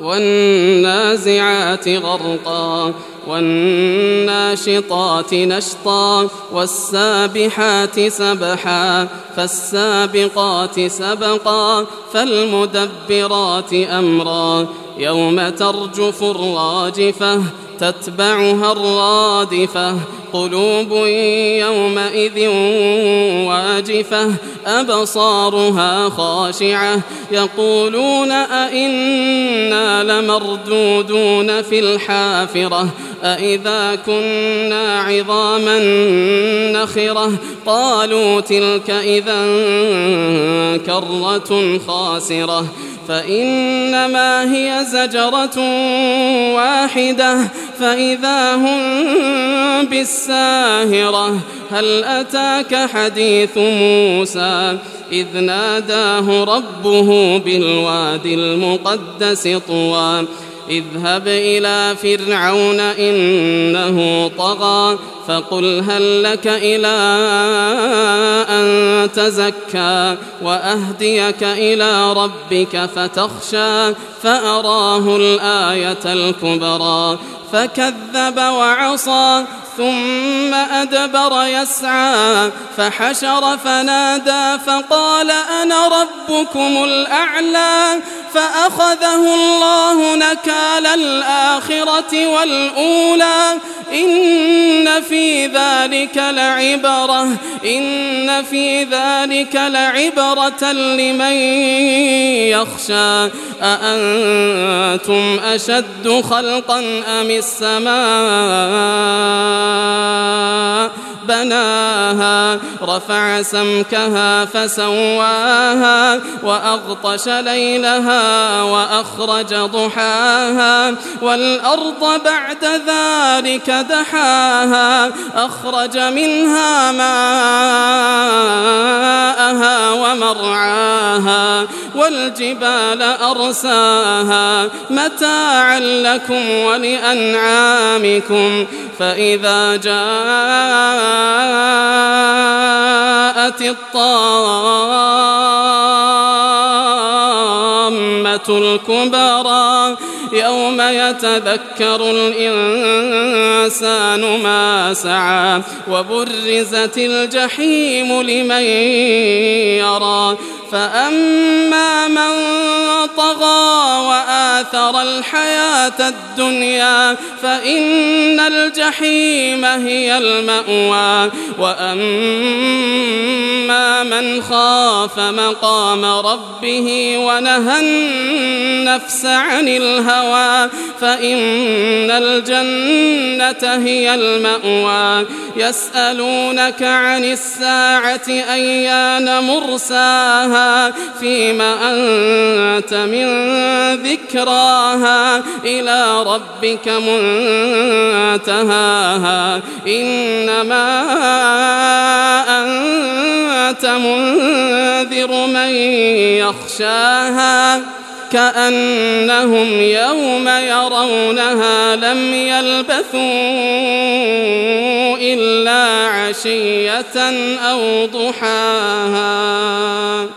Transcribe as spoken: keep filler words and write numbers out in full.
والنازعات غرقا والناشطات نشطا والسابحات سبحا فالسابقات سبقا فالمدبرات أمرا يوم ترجف الراجفة تتبعها الرادفة قلوب يومئذ واجفة أبصارها خاشعة يقولون أئنا لمردودون في الحافرة أئذا كنا عظاما نخرة قالوا تلك إذا كرة خاسرة فإنما هي زجرة واحدة فإذا هم بالساهرة هل أتاك حديث موسى إذ ناداه ربه بالوادي المقدس طوى اذهب إلى فرعون إنه طغى فقل هل لك إلى أن تزكى وأهديك إلى ربك فتخشى فأراه الآية الكبرى فكذب وعصى ثم أدبر يسعى فحشر فنادى فقال أنا ربكم الأعلى فأخذه الله نكال الآخرة والأولى إن في ذلك لعبرة إن في ذلك لعبرة لمن يخشى أأنتم أشد خلقا أم السماء بناها رفع سمكها فسواها وأغطش ليلها وأخرج ضحاها والأرض بعد ذلك دحاها أخرج منها ماءها ومرعاها والجبال أرساها متاعا لكم ولأنعامكم فإذا جاءت الطامة الكبرى يوم يتذكر الإنسان ما سعى وبرزت الجحيم لمن يرى فأما من طغى وآثر الحياة الدنيا فإن الجحيم هي المأوى وأما من خاف مقام ربه ونهى النفس عن الهوى فإن الجنة هي المأوى يسألونك عن الساعة أيان مرساها فيما أنت من ذكراها إلى ربك منتهاها إنما أنت منذر من يخشاها كأنهم يوم يرونها لم يلبثوا إلا عشية أو ضحاها.